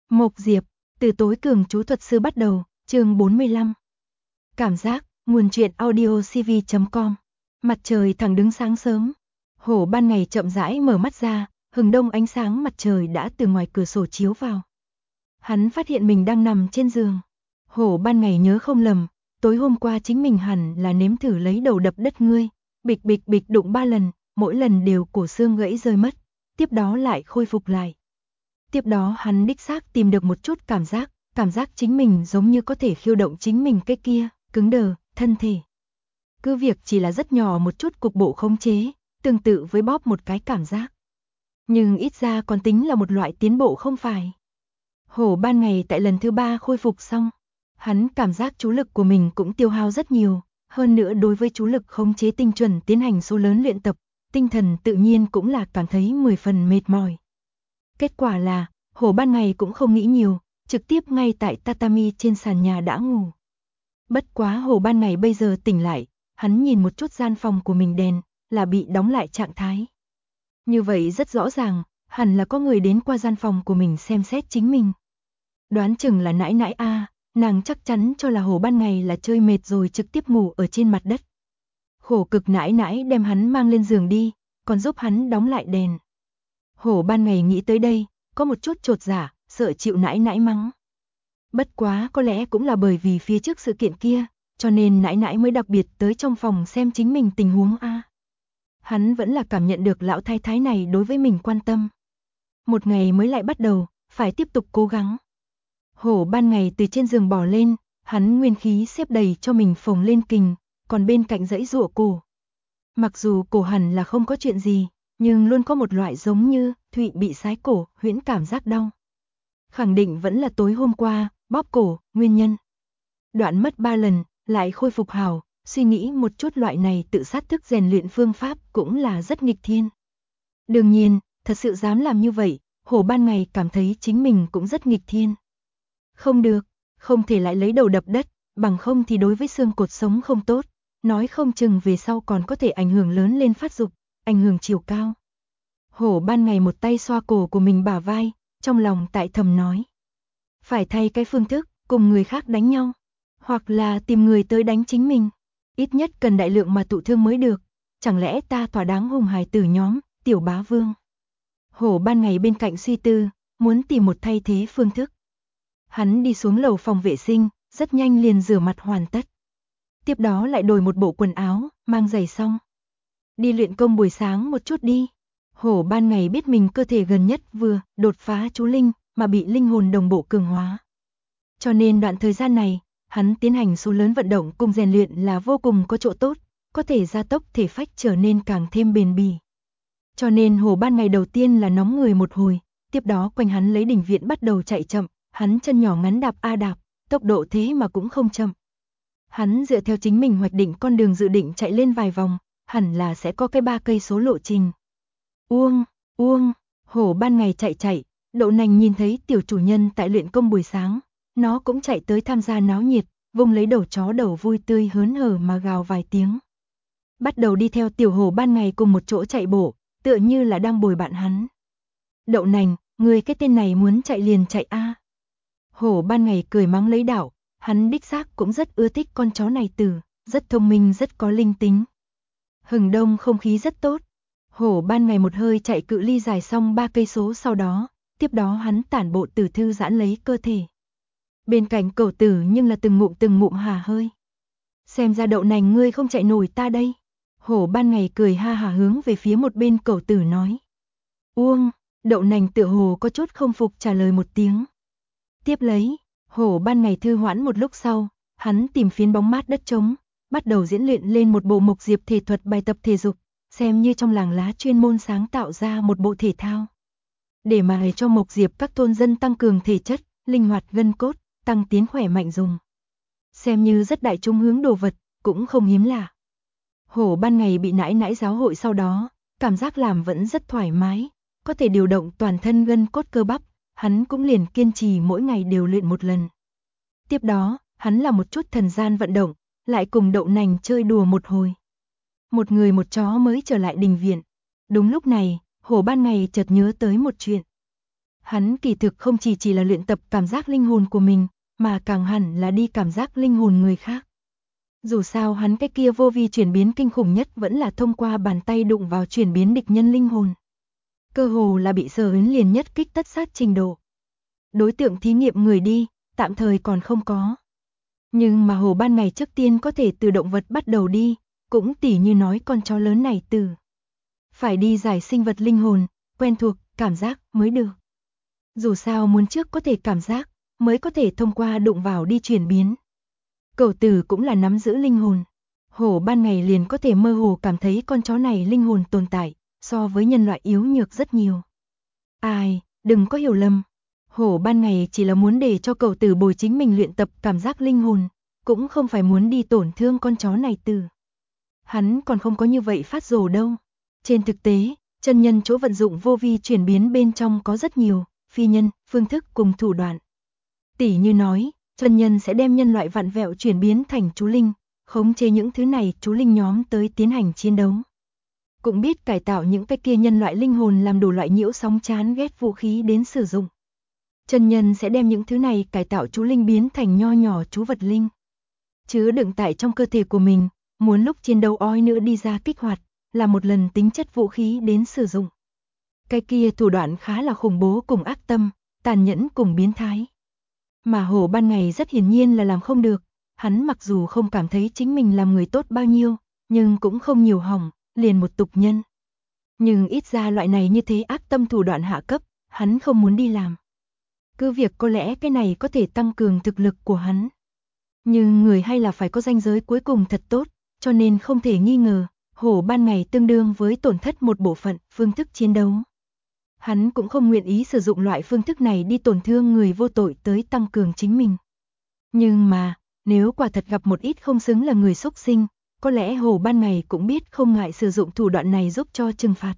Mộc Diệp, từ tối cường chú thuật sư bắt đầu, chương 45. Cảm giác, nguồn truyện audio cv.com. Mặt trời thẳng đứng sáng sớm. Hổ ban ngày chậm rãi mở mắt ra, hừng đông ánh sáng mặt trời đã từ ngoài cửa sổ chiếu vào. Hắn phát hiện mình đang nằm trên giường. Hổ ban ngày nhớ không lầm, tối hôm qua chính mình hẳn là nếm thử lấy đầu đập đất ngươi, bịch bịch bịch đụng 3 lần, mỗi lần đều cổ xương gãy rơi mất, tiếp đó lại khôi phục lại. Tiếp đó hắn đích xác tìm được một chút cảm giác chính mình giống như có thể khiêu động chính mình cái kia, cứng đờ, thân thể. Cứ việc chỉ là rất nhỏ một chút cục bộ khống chế, tương tự với bóp một cái cảm giác. Nhưng ít ra còn tính là một loại tiến bộ không phải. Hổ ban ngày tại lần thứ 3 khôi phục xong, hắn cảm giác chú lực của mình cũng tiêu hao rất nhiều, hơn nữa đối với chú lực khống chế tinh chuẩn tiến hành số lớn luyện tập, tinh thần tự nhiên cũng là cảm thấy 10 phần mệt mỏi. Kết quả là, Hổ ban ngày cũng không nghĩ nhiều, trực tiếp ngay tại tatami trên sàn nhà đã ngủ. Bất quá Hổ ban ngày bây giờ tỉnh lại, hắn nhìn một chút gian phòng của mình đèn, là bị đóng lại trạng thái. Như vậy rất rõ ràng, hẳn là có người đến qua gian phòng của mình xem xét chính mình. Đoán chừng là nãi nãi a, nàng chắc chắn cho là Hổ ban ngày là chơi mệt rồi trực tiếp ngủ ở trên mặt đất. Khổ cực nãi nãi đem hắn mang lên giường đi, còn giúp hắn đóng lại đèn. Hổ ban ngày nghĩ tới đây, có một chút chột dạ, sợ chịu nãi nãi mắng. Bất quá có lẽ cũng là bởi vì phía trước sự kiện kia, cho nên nãi nãi mới đặc biệt tới trong phòng xem chính mình tình huống a. Hắn vẫn là cảm nhận được lão thái thái này đối với mình quan tâm. Một ngày mới lại bắt đầu, phải tiếp tục cố gắng. Hổ ban ngày từ trên giường bò lên, hắn nguyên khí xếp đầy cho mình phồng lên kình, còn bên cạnh dãy giụa cổ. Mặc dù cổ hẳn là không có chuyện gì, nhưng luôn có một loại giống như Thụy bị sái cổ, huyễn cảm giác đau. Khẳng định vẫn là tối hôm qua, bóp cổ, nguyên nhân. Đoạn mất 3 lần, lại khôi phục hào, suy nghĩ một chút loại này tự sát thức rèn luyện phương pháp cũng là rất nghịch thiên. Đương nhiên, thật sự dám làm như vậy, Hổ ban ngày cảm thấy chính mình cũng rất nghịch thiên. Không được, không thể lại lấy đầu đập đất, bằng không thì đối với xương cột sống không tốt, nói không chừng về sau còn có thể ảnh hưởng lớn lên phát dục, ảnh hưởng chiều cao. Hổ ban ngày một tay xoa cổ của mình bả vai, trong lòng tại thầm nói. Phải thay cái phương thức, cùng người khác đánh nhau, hoặc là tìm người tới đánh chính mình. Ít nhất cần đại lượng mà tụ thương mới được, chẳng lẽ ta thỏa đáng hùng hài tử nhóm, tiểu bá vương. Hổ ban ngày bên cạnh suy tư, muốn tìm một thay thế phương thức. Hắn đi xuống lầu phòng vệ sinh, rất nhanh liền rửa mặt hoàn tất. Tiếp đó lại đổi một bộ quần áo, mang giày xong. Đi luyện công buổi sáng một chút đi. Hổ ban ngày biết mình cơ thể gần nhất vừa đột phá chú linh mà bị linh hồn đồng bộ cường hóa. Cho nên đoạn thời gian này, hắn tiến hành số lớn vận động cùng rèn luyện là vô cùng có chỗ tốt, có thể gia tốc thể phách trở nên càng thêm bền bỉ. Cho nên Hổ ban ngày đầu tiên là nóng người một hồi, tiếp đó quanh hắn lấy đỉnh viện bắt đầu chạy chậm, hắn chân nhỏ ngắn đạp a đạp, tốc độ thế mà cũng không chậm. Hắn dựa theo chính mình hoạch định con đường dự định chạy lên vài vòng, hẳn là sẽ có cái 3 cây số lộ trình. Uông, Hổ ban ngày chạy, Đậu Nành nhìn thấy tiểu chủ nhân tại luyện công buổi sáng, nó cũng chạy tới tham gia náo nhiệt, vung lấy đầu chó đầu vui tươi hớn hở mà gào vài tiếng. Bắt đầu đi theo tiểu Hổ ban ngày cùng một chỗ chạy bộ, tựa như là đang bồi bạn hắn. Đậu Nành, ngươi cái tên này muốn chạy liền chạy a. Hổ ban ngày cười mắng lấy đảo, hắn đích xác cũng rất ưa thích con chó này rất thông minh rất có linh tính. Hừng đông không khí rất tốt. Hổ ban ngày một hơi chạy cự ly dài xong 3 cây số sau đó, tiếp đó hắn tản bộ từ thư giãn lấy cơ thể. Bên cạnh cẩu tử nhưng là từng ngụm hà hơi. Xem ra Đậu Nành ngươi không chạy nổi ta đây. Hổ ban ngày cười ha hả hướng về phía một bên cẩu tử nói. Đậu Nành tựa hồ có chút không phục trả lời một tiếng. Tiếp lấy, Hổ ban ngày thư hoãn một lúc sau, hắn tìm phiến bóng mát đất trống, bắt đầu diễn luyện lên một bộ Mộc Diệp thể thuật bài tập thể dục, xem như trong làng lá chuyên môn sáng tạo ra một bộ thể thao. Để mà cho Mộc Diệp các thôn dân tăng cường thể chất, linh hoạt gân cốt, tăng tiến khỏe mạnh dùng. Xem như rất đại chúng hướng đồ vật, cũng không hiếm lạ. Hổ ban ngày bị nãi nãi giáo hội sau đó, cảm giác làm vẫn rất thoải mái, có thể điều động toàn thân gân cốt cơ bắp, hắn cũng liền kiên trì mỗi ngày đều luyện một lần. Tiếp đó, hắn làm một chút thần gian vận động, lại cùng Đậu Nành chơi đùa một hồi. Một người một chó mới trở lại đình viện. Đúng lúc này, Hổ ban ngày chợt nhớ tới một chuyện. Hắn kỳ thực không chỉ là luyện tập cảm giác linh hồn của mình, mà càng hẳn là đi cảm giác linh hồn người khác. Dù sao hắn cái kia vô vi chuyển biến kinh khủng nhất vẫn là thông qua bàn tay đụng vào chuyển biến địch nhân linh hồn. Cơ hồ là bị Sở Yến liền nhất kích tất sát trình độ. Đối tượng thí nghiệm người đi, tạm thời còn không có. Nhưng mà Hồ Ban Ngày trước tiên có thể từ động vật bắt đầu đi, cũng tỉ như nói con chó lớn này từ. Phải đi giải sinh vật linh hồn, quen thuộc, cảm giác mới được. Dù sao muốn trước có thể cảm giác, mới có thể thông qua đụng vào đi chuyển biến. Cẩu Tử cũng là nắm giữ linh hồn. Hổ Ban Ngày liền có thể mơ hồ cảm thấy con chó này linh hồn tồn tại, so với nhân loại yếu nhược rất nhiều. Ai, đừng có hiểu lầm. Hổ Ban Ngày chỉ là muốn để cho Cẩu Tử bồi chính mình luyện tập cảm giác linh hồn, cũng không phải muốn đi tổn thương con chó này từ. Hắn còn không có như vậy phát rồ đâu. Trên thực tế, chân nhân chỗ vận dụng vô vi chuyển biến bên trong có rất nhiều phi nhân, phương thức cùng thủ đoạn. Tỉ như nói, chân nhân sẽ đem nhân loại vặn vẹo chuyển biến thành chú linh, khống chế những thứ này chú linh nhóm tới tiến hành chiến đấu. Cũng biết cải tạo những cái kia nhân loại linh hồn làm đủ loại nhiễu sóng chán ghét vũ khí đến sử dụng. Chân nhân sẽ đem những thứ này cải tạo chú linh biến thành nho nhỏ chú vật linh. Chứa đựng tại trong cơ thể của mình, muốn lúc chiến đấu oi nữa đi ra kích hoạt, là một lần tính chất vũ khí đến sử dụng. Cái kia thủ đoạn khá là khủng bố cùng ác tâm, tàn nhẫn cùng biến thái. Mà Hổ Ban Ngày rất hiển nhiên là làm không được, hắn mặc dù không cảm thấy chính mình làm người tốt bao nhiêu, nhưng cũng không nhiều hỏng, liền một tục nhân. Nhưng ít ra loại này như thế ác tâm thủ đoạn hạ cấp, hắn không muốn đi làm. Cứ việc có lẽ cái này có thể tăng cường thực lực của hắn. Nhưng người hay là phải có ranh giới cuối cùng thật tốt, cho nên không thể nghi ngờ, Hổ Ban Ngày tương đương với tổn thất một bộ phận phương thức chiến đấu. Hắn cũng không nguyện ý sử dụng loại phương thức này đi tổn thương người vô tội tới tăng cường chính mình. Nhưng mà, nếu quả thật gặp một ít không xứng là người xúc sinh, có lẽ Hổ Ban Ngày cũng biết không ngại sử dụng thủ đoạn này giúp cho trừng phạt.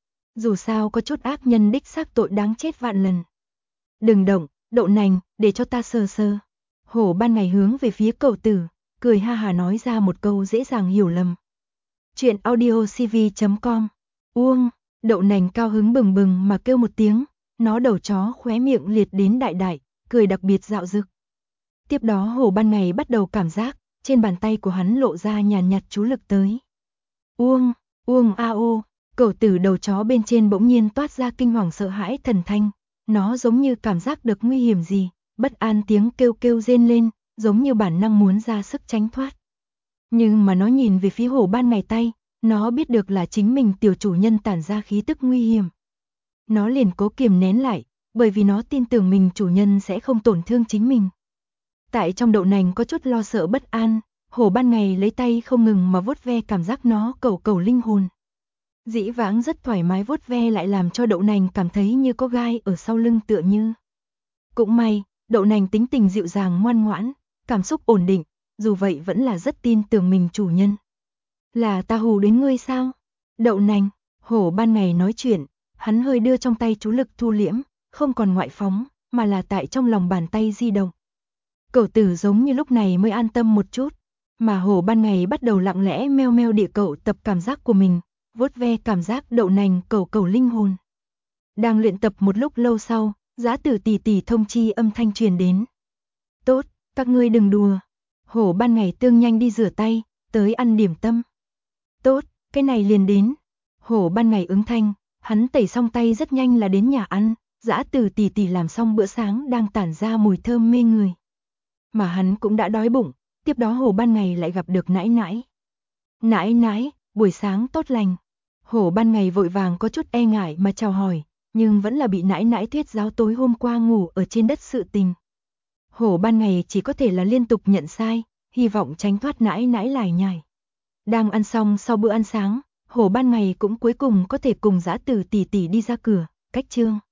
Dù sao có chút ác nhân đích xác tội đáng chết vạn lần. Đừng động, đậu nành, để cho ta sờ sờ. Hổ Ban Ngày hướng về phía Cẩu Tử, cười ha hà nói ra một câu dễ dàng hiểu lầm. Chuyện audiocv.com. Uông, đậu nành cao hứng bừng bừng mà kêu một tiếng, nó đầu chó khóe miệng liệt đến đại đại, cười đặc biệt dạo dực. Tiếp đó Hổ Ban Ngày bắt đầu cảm giác, trên bàn tay của hắn lộ ra nhàn nhạt chú lực tới. Uông, uông a ô, Cẩu Tử đầu chó bên trên bỗng nhiên toát ra kinh hoàng sợ hãi thần thanh, nó giống như cảm giác được nguy hiểm gì, bất an tiếng kêu kêu rên lên, giống như bản năng muốn ra sức tránh thoát. Nhưng mà nó nhìn về phía Hổ Ban Ngày tay, nó biết được là chính mình tiểu chủ nhân tản ra khí tức nguy hiểm. Nó liền cố kiềm nén lại, bởi vì nó tin tưởng mình chủ nhân sẽ không tổn thương chính mình. Tại trong đậu nành có chút lo sợ bất an, Hổ Ban Ngày lấy tay không ngừng mà vuốt ve cảm giác nó cẩu cẩu linh hồn. Dĩ vãng rất thoải mái vuốt ve lại làm cho đậu nành cảm thấy như có gai ở sau lưng tựa như. Cũng may, đậu nành tính tình dịu dàng ngoan ngoãn, cảm xúc ổn định, dù vậy vẫn là rất tin tưởng mình chủ nhân. Là ta hù đến ngươi sao? Đậu nành, Hổ Ban Ngày nói chuyện, hắn hơi đưa trong tay chú lực thu liễm, không còn ngoại phóng, mà là tại trong lòng bàn tay di động. Cẩu Tử giống như lúc này mới an tâm một chút, mà Hổ Ban Ngày bắt đầu lặng lẽ meo meo địa cậu tập cảm giác của mình, vuốt ve cảm giác đậu nành cẩu cẩu linh hồn. Đang luyện tập một lúc lâu sau, Giá Tử tỷ tỷ thông chi âm thanh truyền đến. Tốt, các ngươi đừng đùa. Hổ Ban Ngày tương nhanh đi rửa tay, tới ăn điểm tâm. Tốt, cái này liền đến. Hổ Ban Ngày ứng thanh, hắn tẩy xong tay rất nhanh là đến nhà ăn, Dã Tử tỷ tỷ làm xong bữa sáng đang tản ra mùi thơm mê người. Mà hắn cũng đã đói bụng, tiếp đó Hổ Ban Ngày lại gặp được nãi nãi. Nãi nãi, buổi sáng tốt lành. Hổ Ban Ngày vội vàng có chút e ngại mà chào hỏi, nhưng vẫn là bị nãi nãi thuyết giáo tối hôm qua ngủ ở trên đất sự tình. Hổ Ban Ngày chỉ có thể là liên tục nhận sai, hy vọng tránh thoát nãi nãi lải nhải. Đang ăn xong sau bữa ăn sáng, Hổ Ban Ngày cũng cuối cùng có thể cùng Dã Tử tỷ tỷ đi ra cửa, cách chương.